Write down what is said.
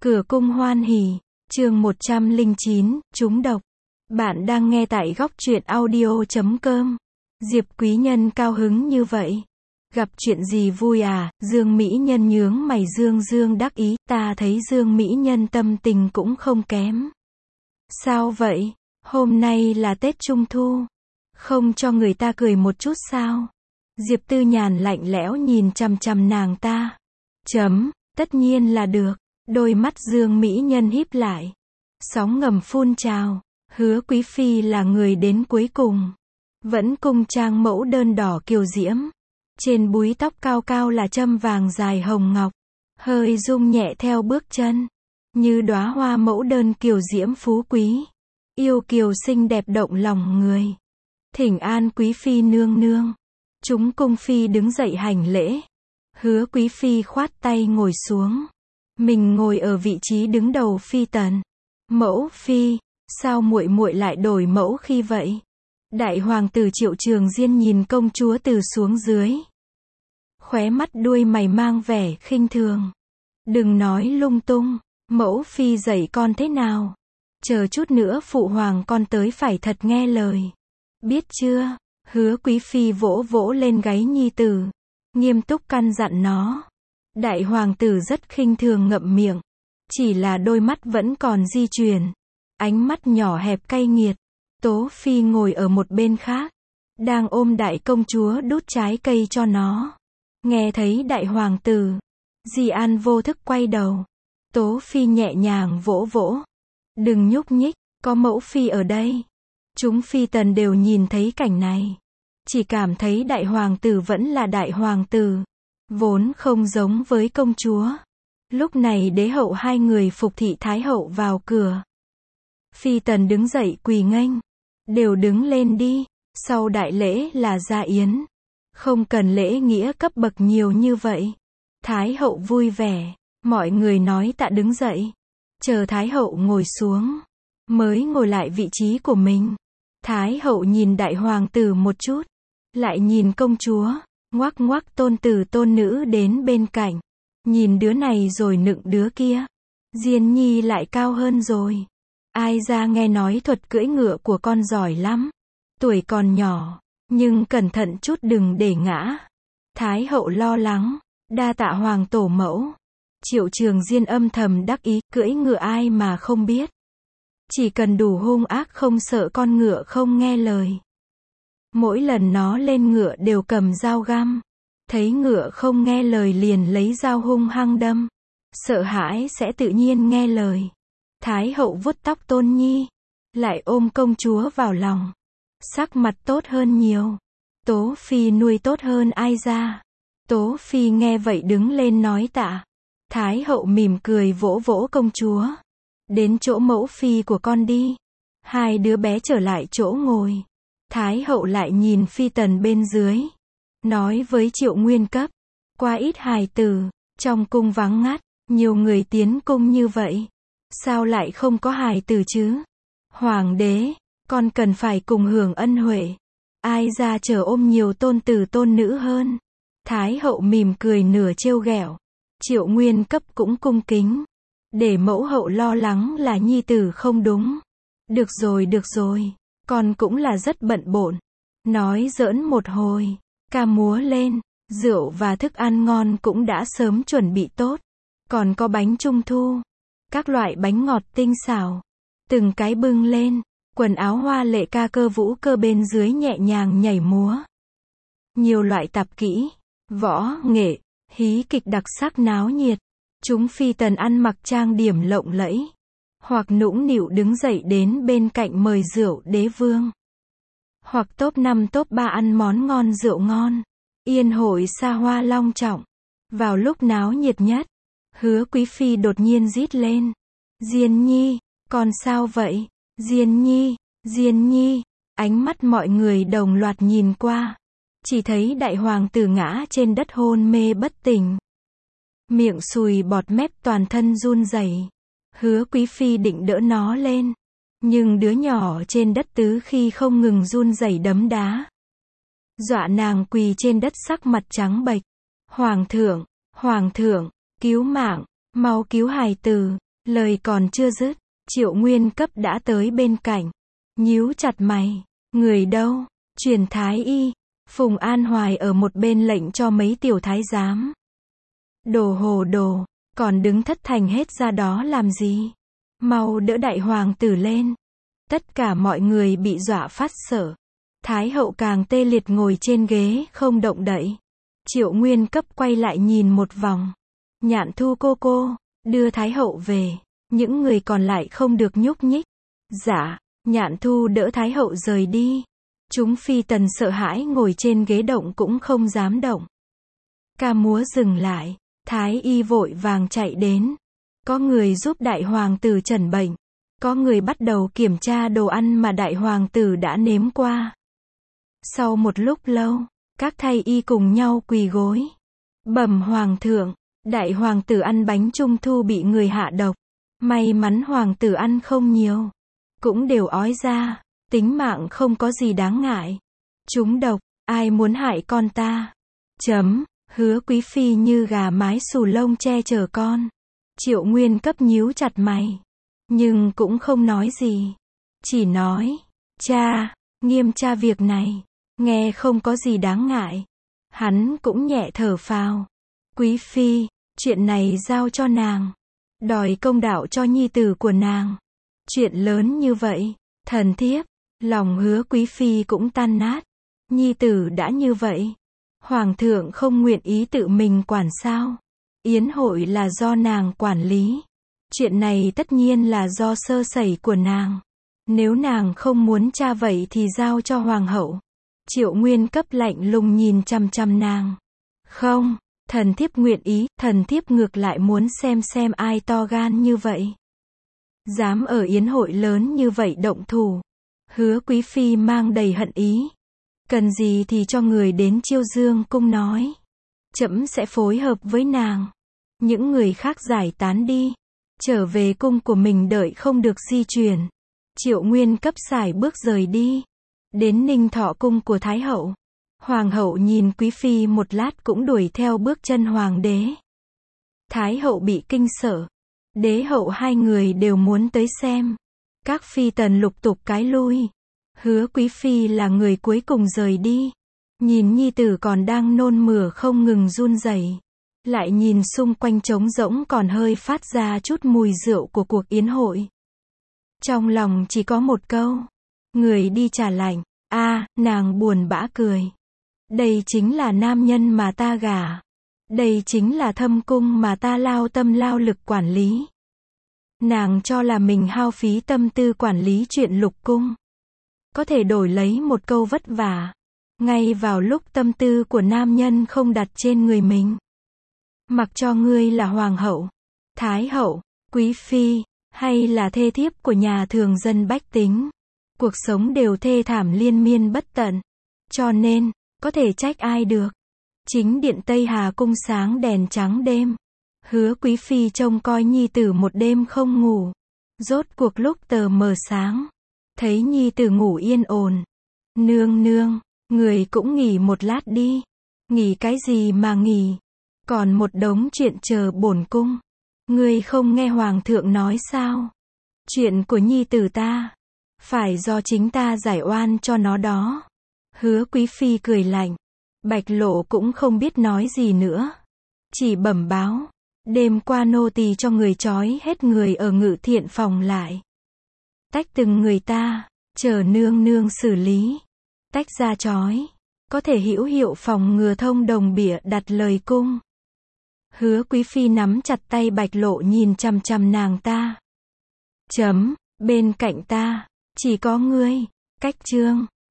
Cửa cung hoan hỉ, chương 109, trúng độc. Bạn đang nghe tại góc truyện audio.com. Diệp Quý Nhân cao hứng như vậy. Gặp chuyện gì vui à? Dương Mỹ Nhân nhướng mày dương dương đắc ý, ta thấy Dương Mỹ Nhân tâm tình cũng không kém. Sao vậy? Hôm nay là Tết Trung Thu. Không cho người ta cười một chút sao? Diệp Tư Nhàn lạnh lẽo nhìn chằm chằm nàng ta. Tất nhiên là được. Đôi mắt Dương Mỹ Nhân híp lại. Sóng ngầm phun trào. Hứa Quý Phi là người đến cuối cùng. Vẫn cung trang mẫu đơn đỏ kiều diễm. Trên búi tóc cao cao là châm vàng dài hồng ngọc. Hơi rung nhẹ theo bước chân. Như đóa hoa mẫu đơn kiều diễm phú quý. Yêu kiều xinh đẹp động lòng người. Thỉnh an Quý Phi nương nương. Chúng cung phi đứng dậy hành lễ. Hứa Quý Phi khoát tay ngồi xuống. Mình ngồi ở vị trí đứng đầu phi tần. Mẫu phi, sao muội muội lại đổi mẫu khi vậy? Đại hoàng tử Triệu Trường Diên nhìn công chúa từ xuống dưới. Khóe mắt đuôi mày mang vẻ khinh thường. Đừng nói lung tung, mẫu phi dạy con thế nào? Chờ chút nữa phụ hoàng con tới phải thật nghe lời. Biết chưa? Hứa Quý Phi vỗ vỗ lên gáy nhi tử. Nghiêm túc căn dặn nó. Đại hoàng tử rất khinh thường ngậm miệng. Chỉ là đôi mắt vẫn còn di chuyển. Ánh mắt nhỏ hẹp cay nghiệt. Tố Phi ngồi ở một bên khác. Đang ôm đại công chúa đút trái cây cho nó. Nghe thấy đại hoàng tử. Di An vô thức quay đầu. Tố Phi nhẹ nhàng vỗ vỗ. Đừng nhúc nhích, có mẫu phi ở đây. Chúng phi tần đều nhìn thấy cảnh này. Chỉ cảm thấy đại hoàng tử vẫn là đại hoàng tử. Vốn không giống với công chúa. Lúc này đế hậu hai người phục thị thái hậu vào cửa. Phi tần đứng dậy quỳ nghênh. Đều đứng lên đi. Sau đại lễ là gia yến. Không cần lễ nghĩa cấp bậc nhiều như vậy. Thái hậu vui vẻ. Mọi người nói tạ đứng dậy. Chờ thái hậu ngồi xuống. Mới ngồi lại vị trí của mình. Thái hậu nhìn đại hoàng tử một chút. Lại nhìn công chúa. Ngoắc ngoắc tôn tử tôn nữ đến bên cạnh. Nhìn đứa này rồi nựng đứa kia. Diên nhi lại cao hơn rồi. Ai ra nghe nói thuật cưỡi ngựa của con giỏi lắm. Tuổi còn nhỏ. Nhưng cẩn thận chút đừng để ngã. Thái hậu lo lắng. Đa tạ hoàng tổ mẫu. Triệu Trường Diên âm thầm đắc ý. Cưỡi ngựa ai mà không biết. Chỉ cần đủ hung ác không sợ con ngựa không nghe lời. Mỗi lần nó lên ngựa đều cầm dao găm. Thấy ngựa không nghe lời liền lấy dao hung hăng đâm. Sợ hãi sẽ tự nhiên nghe lời. Thái hậu vuốt tóc tôn nhi. Lại ôm công chúa vào lòng. Sắc mặt tốt hơn nhiều. Tố Phi nuôi tốt hơn ai ra. Tố Phi nghe vậy đứng lên nói tạ. Thái hậu mỉm cười vỗ vỗ công chúa. Đến chỗ mẫu phi của con đi. Hai đứa bé trở lại chỗ ngồi. Thái hậu lại nhìn phi tần bên dưới. Nói với Triệu Nguyên Cấp. Qua ít hài tử. Trong cung vắng ngắt. Nhiều người tiến cung như vậy. Sao lại không có hài tử chứ? Hoàng đế. Con cần phải cùng hưởng ân huệ. Ai ra chờ ôm nhiều tôn tử tôn nữ hơn. Thái hậu mỉm cười nửa trêu ghẹo. Triệu Nguyên Cấp cũng cung kính. Để mẫu hậu lo lắng là nhi tử không đúng. Được rồi. Con cũng là rất bận bộn. Nói giỡn một hồi. Ca múa lên. Rượu và thức ăn ngon cũng đã sớm chuẩn bị tốt. Còn có bánh trung thu. Các loại bánh ngọt tinh xảo. Từng cái bưng lên. Quần áo hoa lệ ca cơ vũ cơ bên dưới nhẹ nhàng nhảy múa. Nhiều loại tạp kỹ. Võ, nghệ, hí kịch đặc sắc náo nhiệt. Chúng phi tần ăn mặc trang điểm lộng lẫy. Hoặc nũng nịu đứng dậy đến bên cạnh mời rượu đế vương. Hoặc top 5 top 3 ăn món ngon rượu ngon. Yên hội xa hoa long trọng. Vào lúc náo nhiệt nhất. Hứa Quý Phi đột nhiên rít lên. Diên nhi, con sao vậy? Diên nhi. Ánh mắt mọi người đồng loạt nhìn qua. Chỉ thấy đại hoàng tử ngã trên đất hôn mê bất tỉnh. Miệng sùi bọt mép toàn thân run rẩy. Hứa Quý Phi định đỡ nó lên. Nhưng đứa nhỏ trên đất tứ khi không ngừng run rẩy đấm đá. Dọa nàng quỳ trên đất sắc mặt trắng bệch. Hoàng thượng, cứu mạng, mau cứu hài tử. Lời còn chưa dứt, Triệu Nguyên Cấp đã tới bên cạnh. Nhíu chặt mày. Người đâu? Truyền thái y. Phùng An Hoài ở một bên lệnh cho mấy tiểu thái giám. Đồ hồ đồ, còn đứng thất thành hết ra đó làm gì? Mau đỡ đại hoàng tử lên. Tất cả mọi người bị dọa phát sợ. Thái hậu càng tê liệt ngồi trên ghế không động đậy. Triệu Nguyên Cấp quay lại nhìn một vòng. Nhạn Thu cô, đưa Thái hậu về. Những người còn lại không được nhúc nhích. Dạ, Nhạn Thu đỡ Thái hậu rời đi. Chúng phi tần sợ hãi ngồi trên ghế động cũng không dám động. Ca múa dừng lại. Thái y vội vàng chạy đến. Có người giúp đại hoàng tử chẩn bệnh. Có người bắt đầu kiểm tra đồ ăn mà đại hoàng tử đã nếm qua. Sau một lúc lâu, các thái y cùng nhau quỳ gối. Bẩm hoàng thượng, đại hoàng tử ăn bánh trung thu bị người hạ độc. May mắn hoàng tử ăn không nhiều. Cũng đều ói ra, tính mạng không có gì đáng ngại. Trúng độc, ai muốn hại con ta? Hứa quý phi như gà mái xù lông che chở con. Triệu Nguyên Cấp nhíu chặt mày. Nhưng cũng không nói gì. Chỉ nói, cha, nghiêm tra việc này. Nghe không có gì đáng ngại. Hắn cũng nhẹ thở phào. Quý phi, chuyện này giao cho nàng. Đòi công đạo cho nhi tử của nàng. Chuyện lớn như vậy, thần thiếp, lòng Hứa quý phi cũng tan nát. Nhi tử đã như vậy. Hoàng thượng không nguyện ý tự mình quản sao? Yến hội là do nàng quản lý. Chuyện này tất nhiên là do sơ sẩy của nàng. Nếu nàng không muốn tra vậy thì giao cho hoàng hậu. Triệu Nguyên Cấp lạnh lùng nhìn chằm chằm nàng. Không, thần thiếp nguyện ý, thần thiếp ngược lại muốn xem ai to gan như vậy. Dám ở yến hội lớn như vậy động thủ. Hứa quý phi mang đầy hận ý. Cần gì thì cho người đến Chiêu Dương cung nói. Trẫm sẽ phối hợp với nàng. Những người khác giải tán đi. Trở về cung của mình đợi không được di chuyển. Triệu Nguyên Cấp sải bước rời đi. Đến Ninh Thọ cung của Thái hậu. Hoàng hậu nhìn quý phi một lát cũng đuổi theo bước chân hoàng đế. Thái hậu bị kinh sợ. Đế hậu hai người đều muốn tới xem. Các phi tần lục tục cái lui. Hứa quý phi là người cuối cùng rời đi. Nhìn nhi tử còn đang nôn mửa không ngừng run rẩy. Lại nhìn xung quanh trống rỗng còn hơi phát ra chút mùi rượu của cuộc yến hội. Trong lòng chỉ có một câu. Người đi trả lạnh. Nàng buồn bã cười. Đây chính là nam nhân mà ta gả. Đây chính là Thâm cung mà ta lao tâm lao lực quản lý. Nàng cho là mình hao phí tâm tư quản lý chuyện lục cung. Có thể đổi lấy một câu vất vả. Ngay vào lúc tâm tư của nam nhân không đặt trên người mình. Mặc cho ngươi là hoàng hậu, thái hậu, quý phi, hay là thê thiếp của nhà thường dân bách tính. Cuộc sống đều thê thảm liên miên bất tận. Cho nên, có thể trách ai được. Chính điện Tây Hà cung sáng đèn trắng đêm. Hứa quý phi trông coi nhi tử một đêm không ngủ. Rốt cuộc lúc tờ mờ sáng. Thấy nhi tử ngủ yên ổn. Nương, người cũng nghỉ một lát đi. Nghỉ cái gì mà nghỉ. Còn một đống chuyện chờ bổn cung. Ngươi không nghe hoàng thượng nói sao? Chuyện của nhi tử ta. Phải do chính ta giải oan cho nó đó. Hứa quý phi cười lạnh. Bạch Lộ cũng không biết nói gì nữa. Chỉ bẩm báo. Đêm qua nô tỳ cho người trói hết người ở Ngự Thiện phòng lại. Tách từng người ta. Chờ nương xử lý. Tách ra trói. Có thể hữu hiệu phòng ngừa thông đồng bịa đặt lời cung. Hứa quý phi nắm chặt tay Bạch Lộ nhìn chằm chằm nàng ta. Bên cạnh ta. Chỉ có ngươi. Cách chương.